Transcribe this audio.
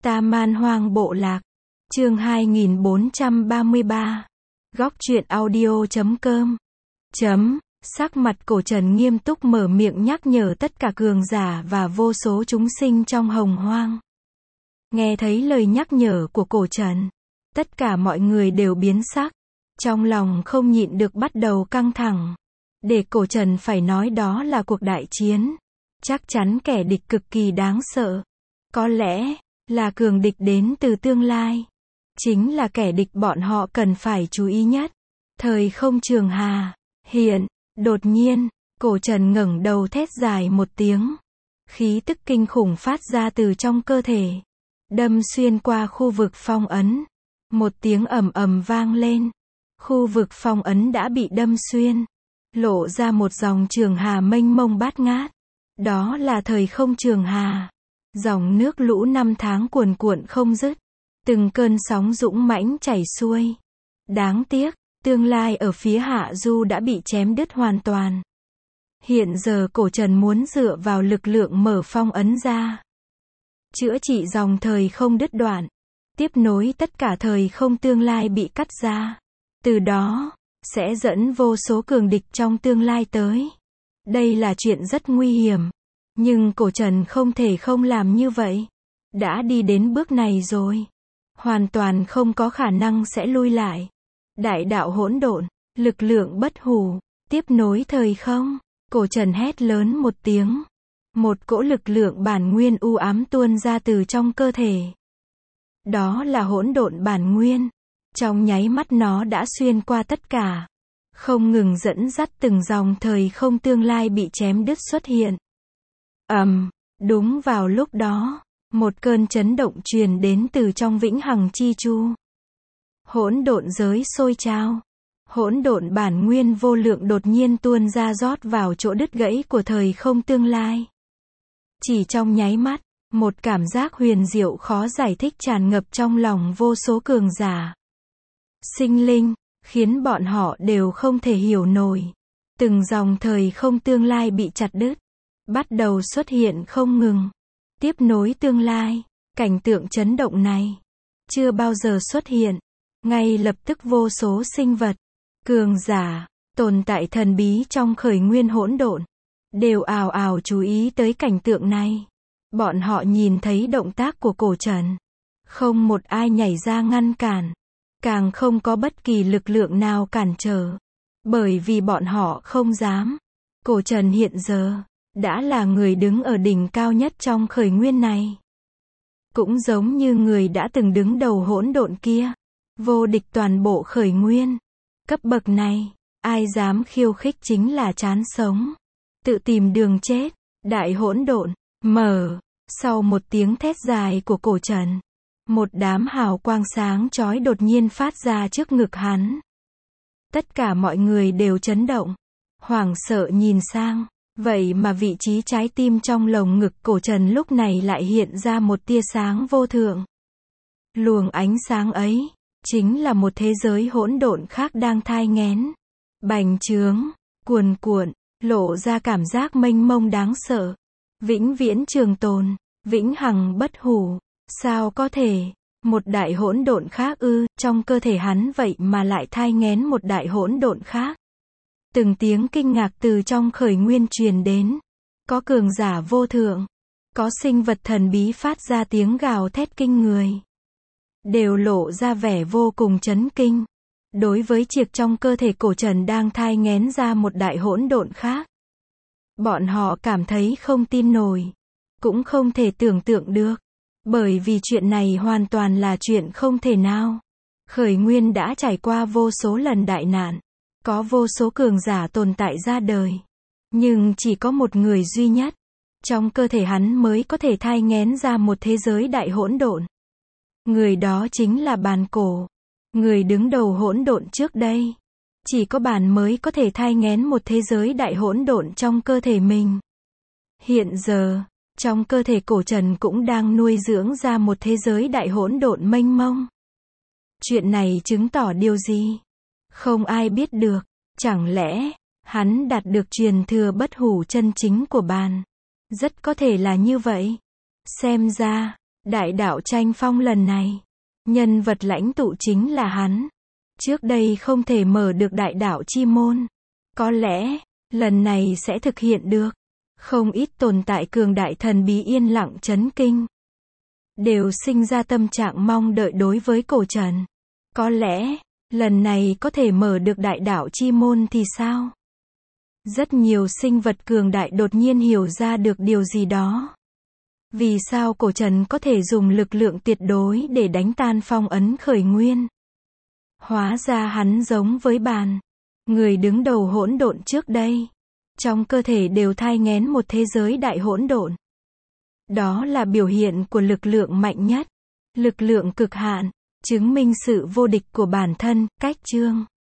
Ta Man Hoang Bộ Lạc. Chương 2433. Góc truyện audio.com. Sắc mặt Cổ Trần nghiêm túc mở miệng nhắc nhở tất cả cường giả và vô số chúng sinh trong hồng hoang. Nghe thấy lời nhắc nhở của Cổ Trần, tất cả mọi người đều biến sắc, trong lòng không nhịn được bắt đầu căng thẳng. Để Cổ Trần phải nói đó là cuộc đại chiến. Chắc chắn kẻ địch cực kỳ đáng sợ. Có lẽ là cường địch đến từ tương lai. Chính là kẻ địch bọn họ cần phải chú ý nhất. Thời không trường hà. Hiện, đột nhiên, Cổ Trần ngẩng đầu thét dài một tiếng. Khí tức kinh khủng phát ra từ trong cơ thể. Đâm xuyên qua khu vực phong ấn. Một tiếng ầm ầm vang lên. Khu vực phong ấn đã bị đâm xuyên. Lộ ra một dòng trường hà mênh mông bát ngát. Đó là thời không trường hà. Dòng nước lũ năm tháng cuồn cuộn không dứt. Từng cơn sóng dũng mãnh chảy xuôi. Đáng tiếc, tương lai ở phía hạ du đã bị chém đứt hoàn toàn. Hiện giờ Cổ Trần muốn dựa vào lực lượng mở phong ấn ra. Chữa trị dòng thời không đứt đoạn. Tiếp nối tất cả thời không tương lai bị cắt ra. Từ đó, sẽ dẫn vô số cường địch trong tương lai tới. Đây là chuyện rất nguy hiểm. Nhưng Cổ Trần không thể không làm như vậy. Đã đi đến bước này rồi. Hoàn toàn không có khả năng sẽ lui lại. Đại đạo hỗn độn, lực lượng bất hủ, tiếp nối thời không. Cổ Trần hét lớn một tiếng. Một cỗ lực lượng bản nguyên u ám tuôn ra từ trong cơ thể. Đó là hỗn độn bản nguyên. Trong nháy mắt nó đã xuyên qua tất cả. Không ngừng dẫn dắt từng dòng thời không tương lai bị chém đứt xuất hiện. Đúng vào lúc đó, một cơn chấn động truyền đến từ trong vĩnh hằng chi chu. Hỗn độn giới sôi trào. Hỗn độn bản nguyên vô lượng đột nhiên tuôn ra rót vào chỗ đứt gãy của thời không tương lai. Chỉ trong nháy mắt, một cảm giác huyền diệu khó giải thích tràn ngập trong lòng vô số cường giả. Sinh linh, khiến bọn họ đều không thể hiểu nổi. Từng dòng thời không tương lai bị chặt đứt. Bắt đầu xuất hiện không ngừng. Tiếp nối tương lai. Cảnh tượng chấn động này chưa bao giờ xuất hiện. Ngay lập tức vô số sinh vật, cường giả, tồn tại thần bí trong khởi nguyên hỗn độn đều ào ào chú ý tới cảnh tượng này. Bọn họ nhìn thấy động tác của Cổ Trần. Không một ai nhảy ra ngăn cản. Càng không có bất kỳ lực lượng nào cản trở. Bởi vì bọn họ không dám. Cổ Trần hiện giờ đã là người đứng ở đỉnh cao nhất trong khởi nguyên này. Cũng giống như người đã từng đứng đầu hỗn độn kia. Vô địch toàn bộ khởi nguyên. Cấp bậc này, ai dám khiêu khích chính là chán sống. Tự tìm đường chết. Đại hỗn độn, mở. Sau một tiếng thét dài của Cổ Trần, một đám hào quang sáng chói đột nhiên phát ra trước ngực hắn. Tất cả mọi người đều chấn động. Hoảng sợ nhìn sang. Vậy mà vị trí trái tim trong lồng ngực Cổ Trần lúc này lại hiện ra một tia sáng vô thượng. Luồng ánh sáng ấy, chính là một thế giới hỗn độn khác đang thai nghén. Bành trướng, cuồn cuộn, lộ ra cảm giác mênh mông đáng sợ. Vĩnh viễn trường tồn, vĩnh hằng bất hủ. Sao có thể, một đại hỗn độn khác ư, trong cơ thể hắn vậy mà lại thai nghén một đại hỗn độn khác. Từng tiếng kinh ngạc từ trong khởi nguyên truyền đến. Có cường giả vô thượng. Có sinh vật thần bí phát ra tiếng gào thét kinh người. Đều lộ ra vẻ vô cùng chấn kinh. Đối với việc trong cơ thể Cổ Trần đang thai nghén ra một đại hỗn độn khác. Bọn họ cảm thấy không tin nổi. Cũng không thể tưởng tượng được. Bởi vì chuyện này hoàn toàn là chuyện không thể nào. Khởi nguyên đã trải qua vô số lần đại nạn. Có vô số cường giả tồn tại ra đời. Nhưng chỉ có một người duy nhất. Trong cơ thể hắn mới có thể thai nghén ra một thế giới đại hỗn độn. Người đó chính là Bàn Cổ. Người đứng đầu hỗn độn trước đây. Chỉ có Bàn mới có thể thai nghén một thế giới đại hỗn độn trong cơ thể mình. Hiện giờ, trong cơ thể Cổ Trần cũng đang nuôi dưỡng ra một thế giới đại hỗn độn mênh mông. Chuyện này chứng tỏ điều gì? Không ai biết được. Chẳng lẽ, hắn đạt được truyền thừa bất hủ chân chính của Bàn? Rất có thể là như vậy. Xem ra, Đại đạo tranh phong lần này, nhân vật lãnh tụ chính là hắn. Trước đây không thể mở được đại đạo chi môn. Có lẽ, lần này sẽ thực hiện được. Không ít tồn tại cường đại thần bí yên lặng chấn kinh. Đều sinh ra tâm trạng mong đợi đối với cổ trần. Có lẽ, lần này có thể mở được đại đạo chi môn thì sao? Rất nhiều sinh vật cường đại đột nhiên hiểu ra được điều gì đó. Vì sao cổ trần có thể dùng lực lượng tuyệt đối để đánh tan phong ấn khởi nguyên? Hóa ra hắn giống với bàn. Người đứng đầu hỗn độn trước đây. Trong cơ thể đều thai nghén một thế giới đại hỗn độn. Đó là biểu hiện của lực lượng mạnh nhất. Lực lượng cực hạn. Chứng minh sự vô địch của bản thân. Cách chương